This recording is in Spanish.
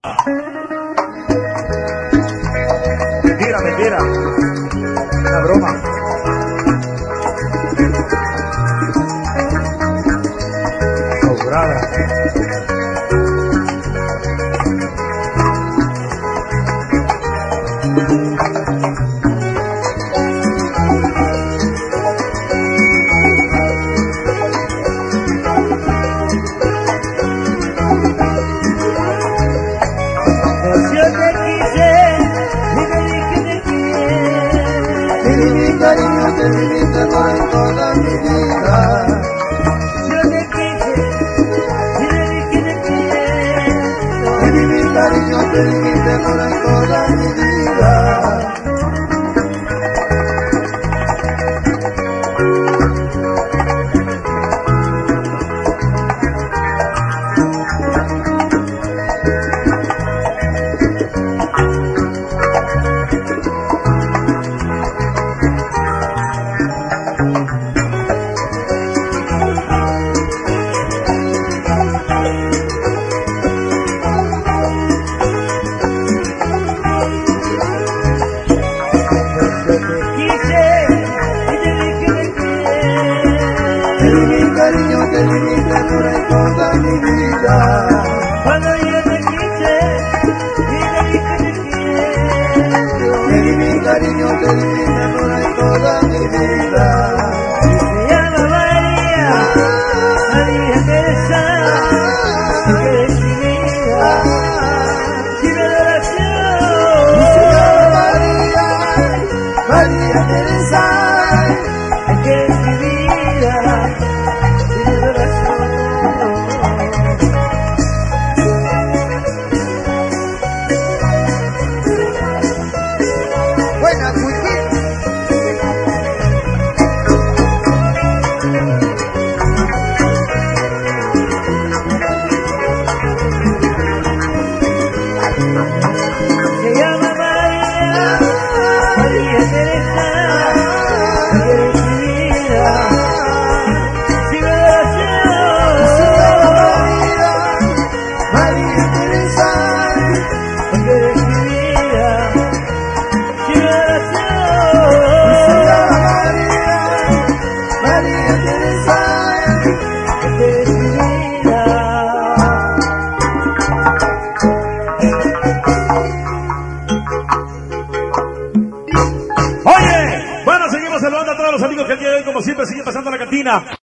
Mentira, mentira. Una broma. Cobrada. Cariño, te di mi temor en toda mi vida. Yo te quise y te dije te quiero. Te di mi cariño, te di mi temor en toda mi vida. Cariño, te di mi temor en toda mi vida. Cuando yo te quise y te dije te quiero. Te di mi cariño, te di mi temor en toda mi vida. Se llama María, María Teresa, que eres mi vida, y mi adoración. Se llama María, María Teresa, que eres mi vida. buena Cuiquín. Se llama María, María Teresa, que eres mi vida, y mi adoración. Se llama María, María Teresa, que eres mi vida, y mi adoración. se llama María, María Teresa. Que eres mi vida. Oye, bueno, seguimos saludando a todos los amigos que el día de hoy, como siempre, siguen pasando a la cantina.